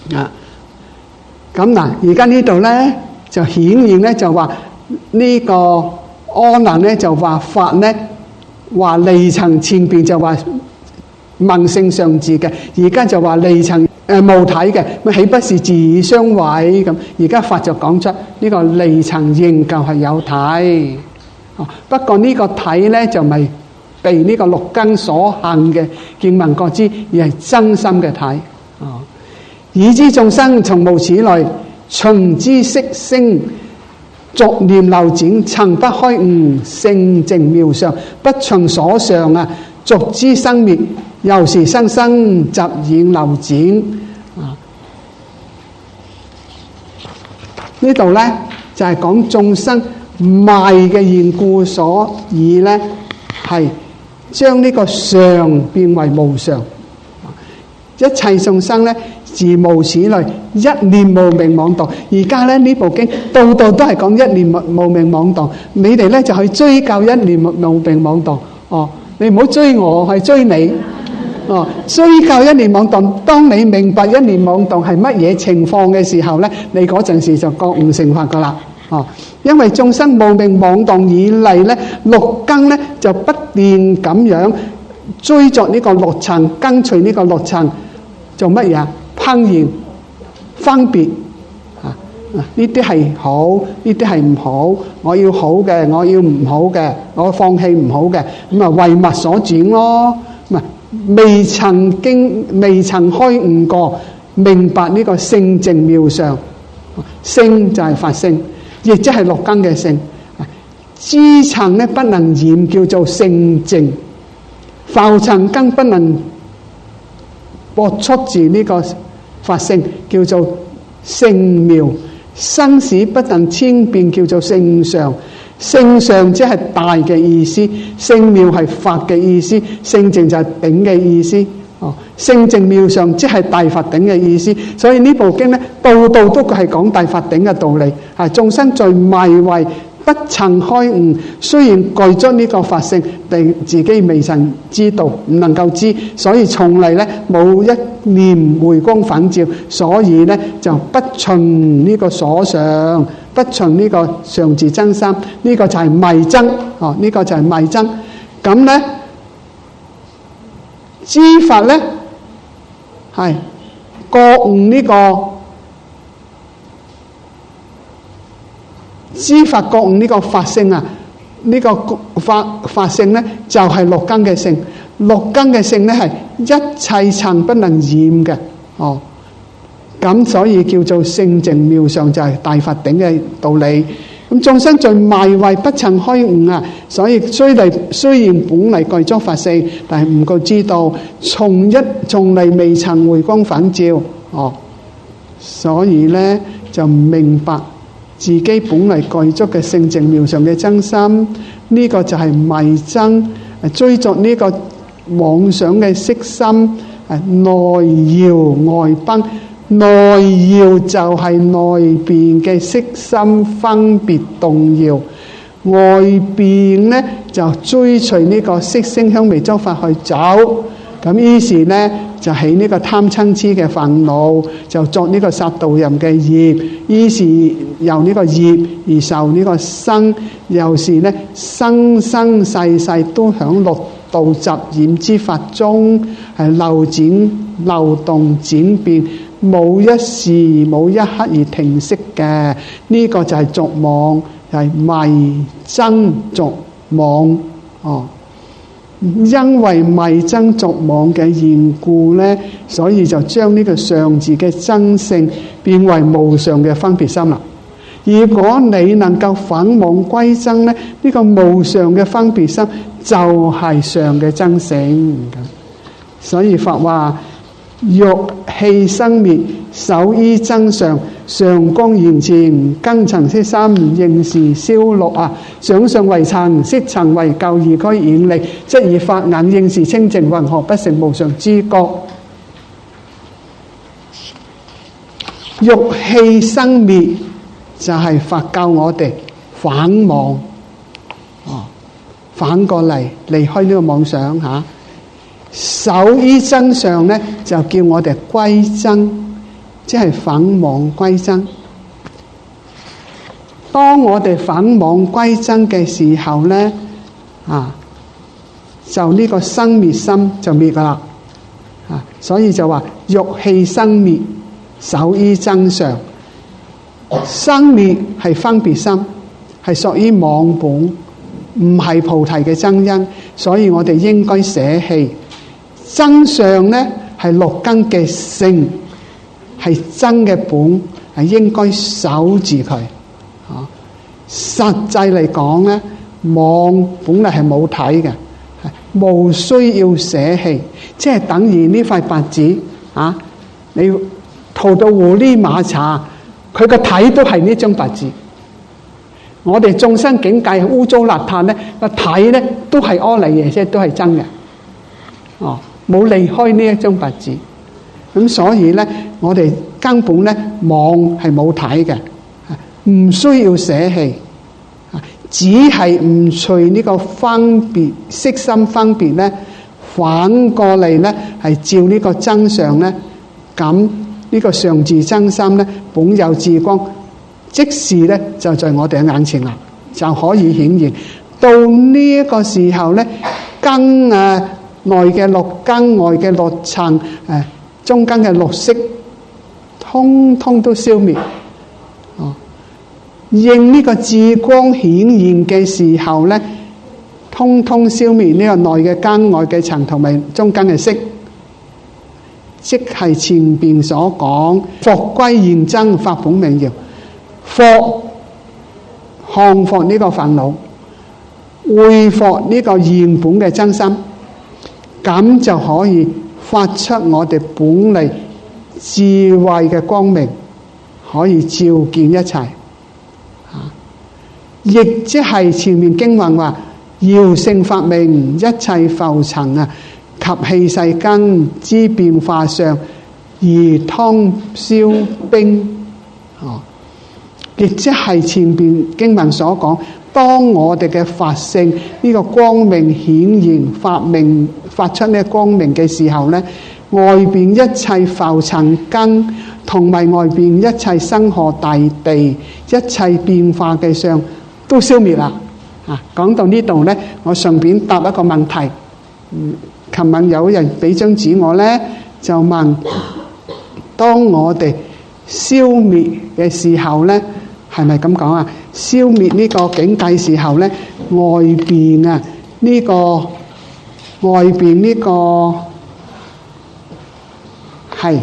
啊。咁嗱，而家呢度咧就顯現咧就話呢個阿難咧就話法咧話離塵前邊就話問性相自嘅，而家就話離塵無體嘅，咁豈不是自以相違咁？而家法就講出呢個離塵仍舊係有體，不過呢個體咧就唔係被呢個六根所行嘅見聞覺知，而係真心嘅體。已知眾生從無始來，循知識聲逐念流轉，曾不開悟性淨妙相，不循所上啊，逐知生滅，由是生生習染流轉。呢度咧就係講眾生昧嘅緣故所以咧係將呢個常變為無常。一切眾生咧自無始來一念無明妄動，而家咧呢部經度度都係講一念無明妄動，你哋咧就去追究一念無明妄動。你唔好追我，係追你。追究一念妄動，當你明白一念妄動係乜嘢情況嘅時候咧，你嗰陣時就覺悟成法噶啦。因為眾生無明妄動以嚟咧，六根咧就不斷咁樣追逐呢個六塵，跟隨呢個六塵做乜嘢？烹飪、分別呢啲係好，呢啲係唔好。我要好嘅，我要唔好嘅，我放棄唔好嘅，咁啊為物所轉咯。咁啊未曾開悟過，明白呢個性淨妙相。性就係法性，亦即係六根嘅性。知塵咧不能染，叫做性淨；浮塵更不能駁出自呢個法性，叫做性妙；生死不能千變，叫做性相。性相即係大嘅意思，性妙係法嘅意思，性淨就係頂嘅意思。性淨妙相即係大法頂嘅意思。所以呢部經咧，度度都係講大法頂嘅道理。眾生在迷為不曾開悟，雖然具足呢個法性，但自己未曾知道，唔能夠知，所以從嚟咧冇一念回光返照，所以咧就不循呢個所上，不循呢個上自真心，呢個就係迷僧。呢個就係迷僧。咁咧知法咧係覺悟呢個。知法覺悟呢個法性啊，呢個法性咧就係六根嘅性，六根嘅性咧係一切塵不能染嘅。咁所以叫做性淨妙相，就係大法頂嘅道理。咁眾生在迷為不曾開悟啊，所以雖然本嚟具足法性，但係唔夠知道，從嚟未曾回光返照。所以咧就唔明白自己本嚟具足嘅性淨妙相嘅真心，呢個就係迷僧，追逐呢個妄想嘅色心，內搖外奔。內搖就係內邊嘅色心分別動搖，外邊呢就追隨呢個色聲香味觸法去走。咁於是呢就起呢個貪嗔痴嘅煩惱，就作呢個殺盜淫嘅業，於是由呢個業而受呢個生，又是呢生生世世都響六道雜染之法中係流轉流動轉變，冇一時冇一刻而停息嘅。呢個就係俗妄，就係迷僧俗妄。因為迷僧俗妄嘅緣故呢，所以就將呢個常自嘅真性變為無常嘅分別心啦。如果你能夠返妄歸真呢，呢個無常嘅分別心就係常嘅真性。所以法話欲氣生滅，守依真相，上光現前，根塵色心應時消落啊！想相為塵，色塵為垢，而俱遠離，則以法眼應時清淨，云何不成無常之覺？欲氣生滅就係法教我哋反妄，反過嚟離開呢個妄想吓。守依真相呢，就叫我哋歸真。 即係返妄歸真。當我哋返妄歸真嘅時候呢，就呢個生滅心就滅噶啦。所以就話欲棄生滅，守於真相。生滅係分別心，係屬於妄本，唔係菩提嘅真因，所以我哋應該捨棄。真相呢係六根嘅性，係真嘅本，係應該守住佢。實際嚟講呢，妄本嚟係冇睇嘅，無需要捨棄，即係等於呢塊白紙你塗到狐狸馬茶，佢個體都係呢張白紙。我哋眾生境界污糟邋遢呢，個體呢都係阿賴耶，即係都係真嘅。冇離開呢一張白紙。咁所以呢，我哋根本呢妄係冇睇嘅。唔需要捨棄，只係唔隨呢個分別色心分別呢，反過嚟呢係照呢個真相呢，咁呢個上自真心呢，本有智光，即時呢就在我哋嘅眼前啦，就可以顯現。到呢一個時候呢，根內嘅六根，外嘅六塵，中間嘅六識，通通都消滅。應呢個智光顯現嘅時候呢，通通消滅呢個內嘅根、外嘅塵同埋中間嘅識，即係前邊所講復歸現真，法本明耀，降伏呢個煩惱，恢復呢個現本嘅真心，咁就可以發出我哋本嚟智慧嘅光明，可以照見一切。亦即係前面經文話，耀性法明，一切浮塵及器世間之變化上，如湯燒冰。亦即係前邊經文所講，當我哋嘅法性呢個光明顯現，發出呢個光明嘅時候呢，外邊一切浮塵根同埋外邊一切生河大地一切變化嘅相都消滅啦。講到呢度呢，我順便答一個問題。琴晚有人俾張紙我呢，就問：當我哋消滅嘅時候呢，係咪咁講啊？消滅呢個境界時候呢，外邊呢個係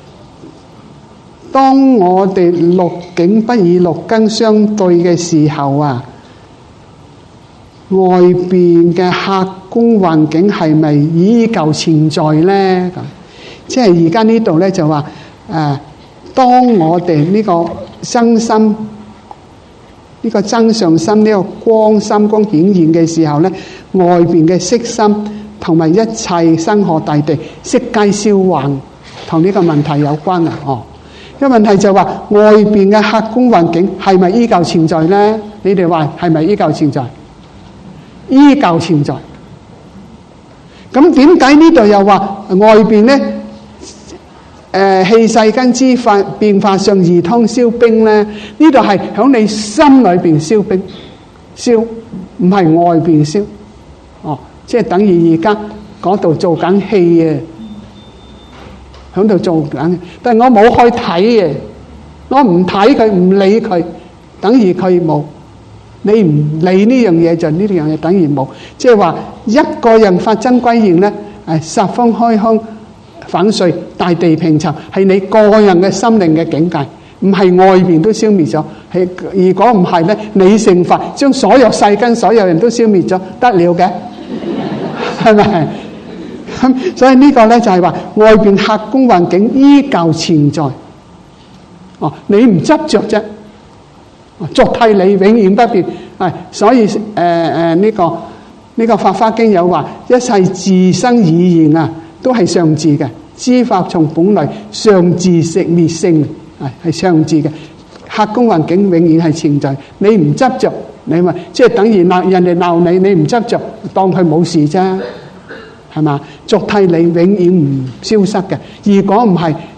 當我哋六境不與六根相對嘅時候啊，外邊嘅客觀環境係咪依舊存在呢？即係而家呢度呢就話當我哋呢個真心呢個真相心呢個光心光顯現嘅時候呢，外邊嘅色心同埋一切生河大地悉皆消幻，同呢個問題有關啊！個問題就話外邊嘅客觀環境係咪依舊存在呢？你哋話係咪依舊存在？依舊存在。咁點解呢度又話外邊呢？器世間之變化上如湯燒冰呢？呢度係響你心裏邊燒冰，燒唔係外邊燒。即係等於而家嗰度做緊戲嘅，響度做緊，但係我冇去睇嘅，我唔睇佢，唔理佢，等於佢冇。你唔理呢樣嘢，就呢樣嘢等於冇。即係話一個人發真歸現呢，十方開空粉碎，大地平層，係你個人嘅心靈嘅境界，唔係外邊都消滅咗。係如果唔係呢，你成佛將所有世間所有人都消滅咗，得了嘅，係咪？所以呢個呢，就係話外邊客觀環境依舊存在。你唔執着啫，作替你永遠不變。所以呢個法華經有話，一切自生已現都係上自嘅，知法從本來上自食滅性，係上自嘅。客觀環境永遠係存在，你唔執着，你咪即係等於人哋鬧你，你唔執着，當佢冇事啫，係嘛？作替你永遠唔消失嘅。如果唔係，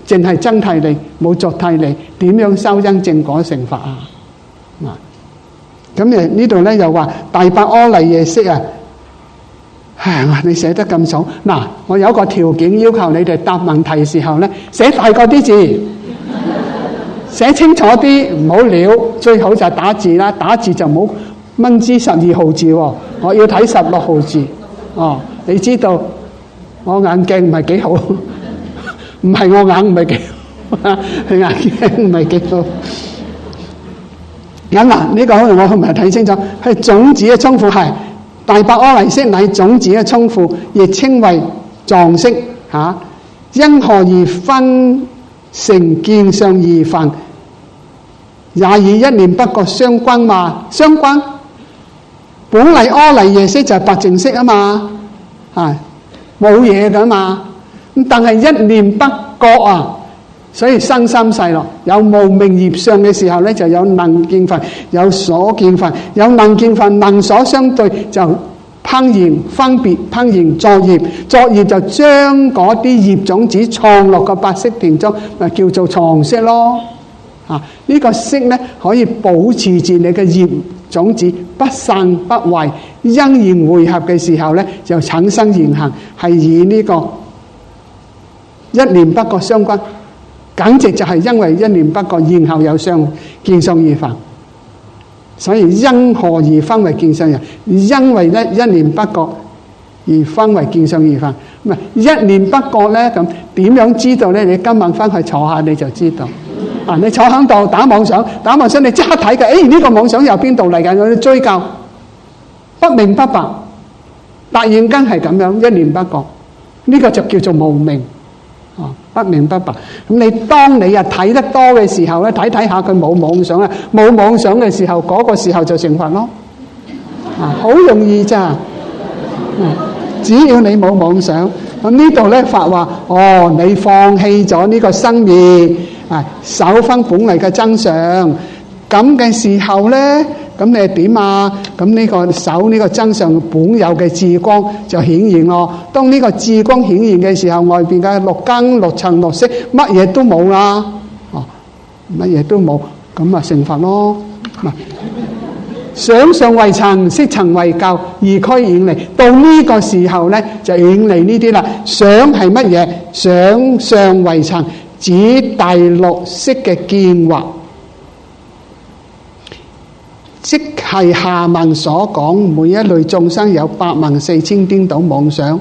淨係增替利，冇作替利，點樣修因正果成佛啊？咁呢度咧又話大伯阿賴耶識啊，你寫得咁草嗱，我有一個條件要求你哋答問題時候咧，寫大個啲字，寫清楚啲，唔好潦，最好就係打字啦，打字就唔好掹支12號字喎，我要睇16號字。你知道我眼鏡唔係幾好，唔係我眼唔係幾好，係眼鏡唔係幾好。咁嗱，呢個我唔係睇清楚，係種子嘅充腐，係大伯阿賴識乃種子嘅充腐，亦稱為藏識嚇。因何而分成見相二分？也與一念不覺相關嘛？相關。本嚟阿賴耶識就係白淨識啊嘛，冇嘢噶嘛。咁但係一念不覺啊，所以生三世咯。有無明業相嘅時候咧，就有能見分，有所見分，有能見分，能所相對就烹燃分別，烹燃作業，作業就將嗰啲業種子創落個白色田中，咪叫做藏識咯。呢個識咧可以保持住你嘅業種子不散不壞，因緣會合嘅時候咧就產生現行，係以呢個一念不覺相關，簡直就係因為一念不覺，然後有相見相二分。所以因何而分為見相人？因為咧一念不覺而分為見相二分。唔係一念不覺咧，咁點樣知道咧？你今晚翻去坐下你就知道。你坐喺度打妄想，你即刻睇嘅，呢個妄想由邊度嚟嘅？我追究，不明不白，突然間係咁樣一念不覺，呢個就叫做無明。不明不白。咁當你睇得多嘅時候咧，睇下佢冇妄想啦，冇妄想嘅時候，嗰個時候就成佛咯。好容易咋。只要你冇妄想，咁呢度咧法話，你放棄咗呢個生滅，守翻本嚟嘅真相，咁嘅時候咧，咁你點啊？咁呢個守呢個真相本有嘅智光就顯現咯。當呢個智光顯現嘅時候，外邊嘅六根、六塵、六識，乜嘢都冇啦。乜嘢都冇，咁啊成佛咯。想相為塵，識塵為垢，二俱遠離。到呢個時候咧，就遠離呢啲啦。想係乜嘢？想相為塵，指第六識嘅見惑，即係下文所講，每一類眾生有84000顛倒妄想。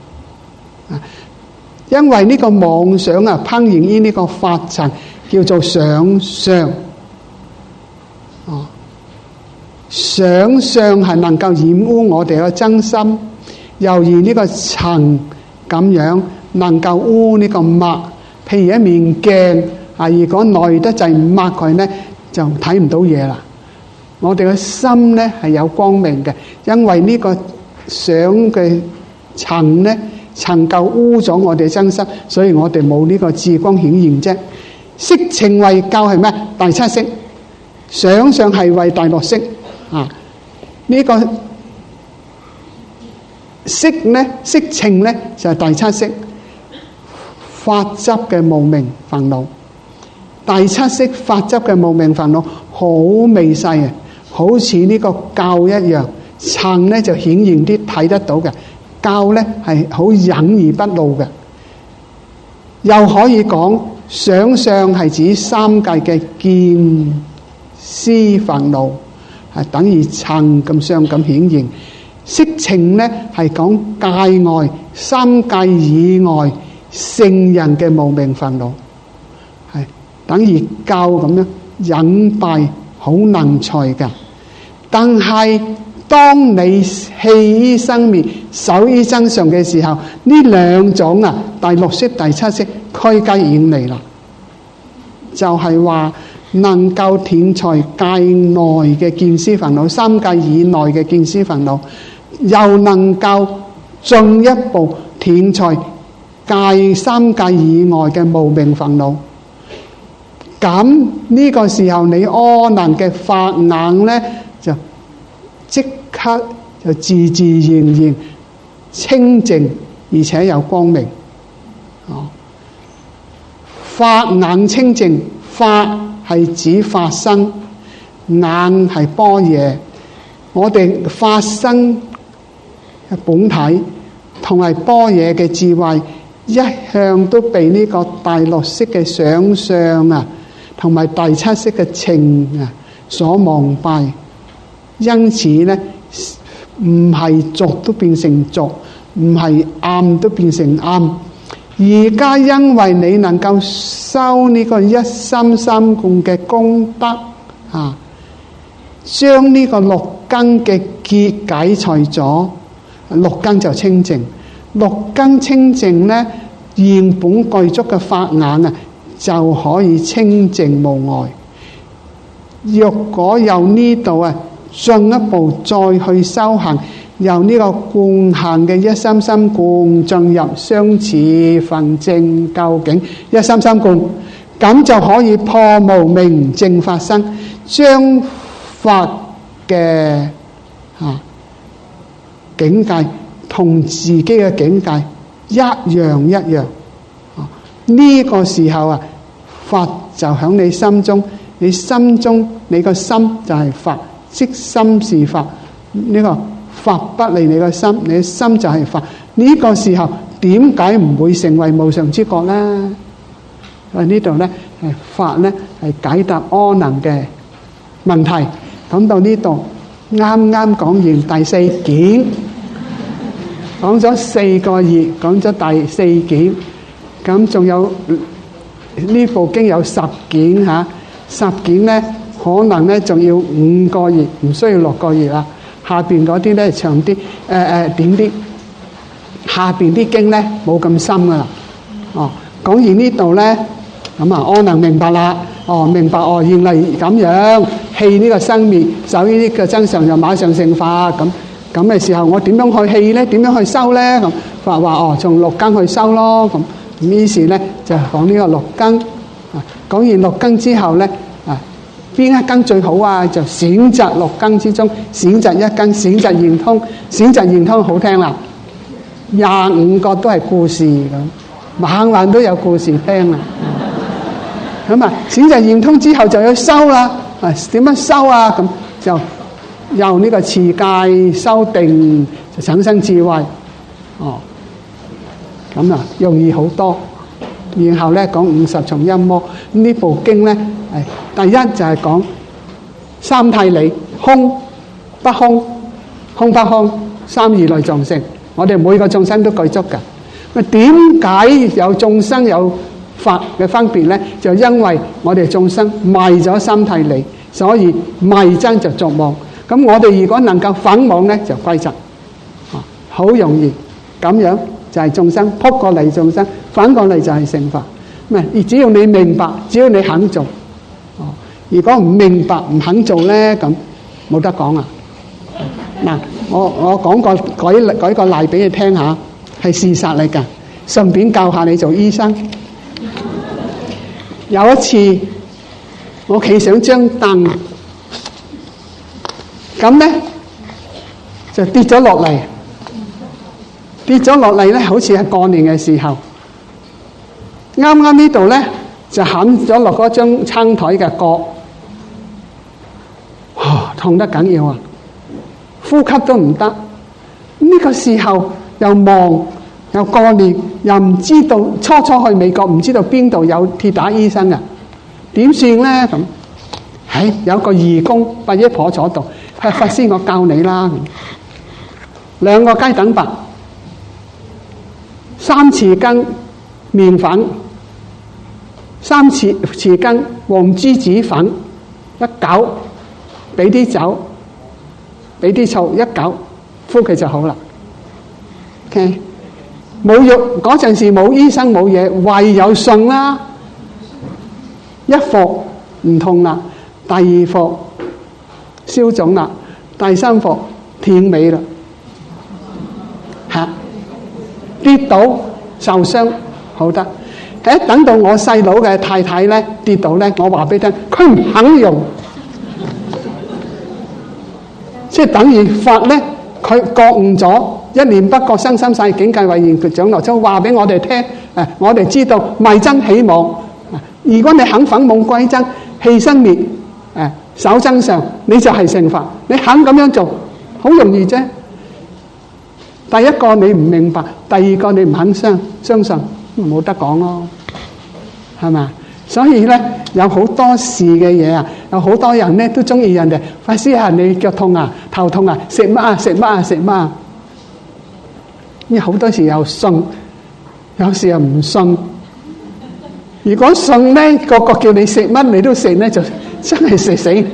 因為呢個妄想啊，烹燃於呢個法塵，叫做想相。想相係能夠染污我哋嘅真心，猶如呢個塵咁樣能夠污呢個墨。譬如一面鏡如果耐得滯唔抹佢呢，就睇唔到嘢啦。我哋嘅心呢係有光明嘅，因為呢個想嘅塵呢，塵垢污咗我哋真心，所以我哋冇呢個智光顯現啫。色情為垢係咩？第七識。想相係為第六識。呢個色呢，色情呢就係第七識，法執嘅無明煩惱。第七識法執嘅無明煩惱好微細啊，好似呢個垢一樣，塵呢就顯現啲睇得到嘅，垢呢係好隱而不露嘅。又可以講想相係指三界嘅見思煩惱，係等於塵咁相咁顯現。色情呢係講界外三界以外聖人嘅無明煩惱，係等於教咁樣隱蔽好能才噶。但係當你棄於生滅守於真相嘅時候，呢兩種第六識第七識俱皆遠離啦。就係話能夠斷除界內嘅見思煩惱，三界以內嘅見思煩惱，又能夠進一步斷除界三界以外嘅無明煩惱。咁呢個時候你阿難嘅法眼呢，就即刻就自自然然清淨，而且有光明。 法眼清淨，法係指法身，眼係般若。我哋法身嘅本體同埋般若嘅智慧，一向都被呢個第六識嘅想相啊，同埋第七識嘅情啊所蒙蔽。因此呢，唔係濁都變成濁，唔係暗都變成暗。而家因為你能夠修呢個一心三觀嘅功德啊，將呢個六根嘅結解除咗，六根就清淨。六根清淨呢，現本具足嘅法眼啊，就可以清淨無礙。若果由呢度啊，進一步再去修行，由呢個觀行嘅一心三觀進入相似分正究竟一心三觀，咁就可以破無明正法身，將法嘅境界同自己嘅境界一樣一樣。呢個時候啊，法就響你心中，你心中你個心就係法，即心是法。呢個法不離你個心，你嘅心就係法。呢個時候點解唔會成為無常之覺呢？呢度呢係法呢係解答阿難嘅問題。講到呢度，啱啱講完第四件，講咗4個月，講咗第4件，咁仲有呢部經有10件嚇，10件呢可能呢仲要5個月，唔需要6個月啦。下邊嗰啲呢長啲，短啲。下邊啲經呢冇咁深噶啦。講完呢度呢，咁啊阿難明白啦。明白原來咁樣，氣呢個生滅，守呢啲嘅真相就馬上成法。咁嘅時候，我點樣去氣呢？點樣去修呢？咁法話從六根去修咯。咁於是呢就講呢個六根。講完六根之後呢，邊一根最好啊？就選擇六根之中，選擇一根，選擇圓通。選擇圓通好聽啦，25個都係故事咁，晚晚都有故事聽啦。咁啊，選擇圓通之後就要修啦。點樣修啊？咁就由呢個持戒修定，就產生智慧。咁啊，容易好多。然後咧講50重陰魔，呢部經咧第一就係講三諦理，空不空，空不空，三義類眾生。我哋每個眾生都具足㗎。點解有眾生有法嘅分別咧？就因為我哋眾生迷咗三諦理，所以迷真就作妄。咁我哋如果能夠反妄咧，就歸真。好容易咁樣就係眾生撲過嚟，眾生反過嚟就係成法。只要你明白，只要你肯做。如果唔明白唔肯做咧，咁冇得講啊。嗱，我講個舉個例俾你聽下，係事實嚟㗎，順便教下你做醫生。有一次我企上張凳，咁咧就跌咗落嚟。跌咗落嚟咧，好似係過年嘅時候，啱呢度咧就冚咗落嗰張撐台嘅角，痛得緊要啊！呼吸都唔得。呢個時候又忙又過年，又唔知道初去美國，唔知道邊度有鐵打醫生啊？點算咧？咁有個義工八一婆坐度，法師我教你啦。2個雞蛋白。3匙羹麵粉，3匙羹黃梔子粉，一攪，俾啲酒，俾啲醋，一攪，呼佢就好啦。OK， 冇藥嗰陣時冇醫生冇嘢，唯有信啦。一服唔痛啦，第2服消腫啦，第3服斷尾啦。跌倒受傷好得，等到我細佬嘅太太咧跌倒咧，我話俾你聽，佢唔肯用，即係等於法咧，佢覺悟咗，一念不覺生心世境界為現長樂，就話俾我哋聽，我哋知道迷真起妄， 如果你肯粉夢歸真，棄生滅，守真相，你就係成佛。你肯咁樣做，好容易啫。第一個你唔明白，第二個你唔肯相信，冇得講咯，係嘛？所以咧，有好多事嘅嘢啊，有好多人咧都中意人哋法師啊，你腳痛啊、頭痛啊，食乜啊、食乜啊、食乜啊。因為好多時又信，有時又唔信。如果信咧，個個叫你食乜你都食咧，就真係食死。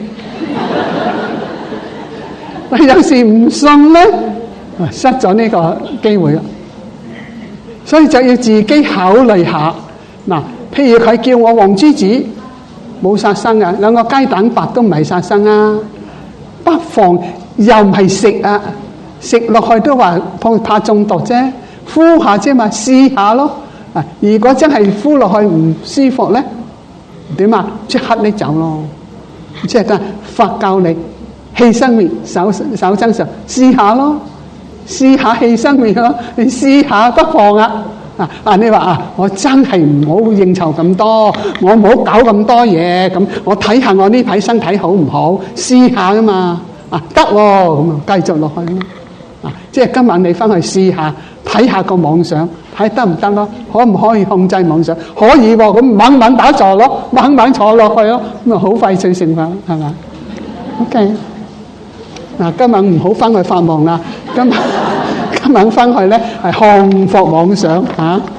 但有時唔信咧，失咗呢個機會啦。所以就要自己考慮下。嗱，譬如佢叫我黃豬子，冇殺生啊，兩個雞蛋白都唔係殺生啊，不妨又唔係食啊，食落去都話怕中毒啫，敷下啫嘛，試下咯。啊，如果真係敷落去唔舒服咧，點啊？即刻拎走咯。即係佛教你棄生滅，守真相，試下咯，試下棄生滅咯，你試下不妨啊。你話啊，我真係唔好應酬咁多，我唔好搞咁多嘢，咁我睇下我呢排身體好唔好，試下噶嘛。得喎，咁啊繼續落去咯。即係今晚你翻去試下，睇下個妄想，睇得唔得咯？可唔可以控制妄想？可以喎，咁猛猛打坐咯，猛猛坐落去咯，咁啊好快脆成法，係嘛 ？OK。今晚唔好翻去發夢啦，今晚翻去咧係降伏妄想嚇。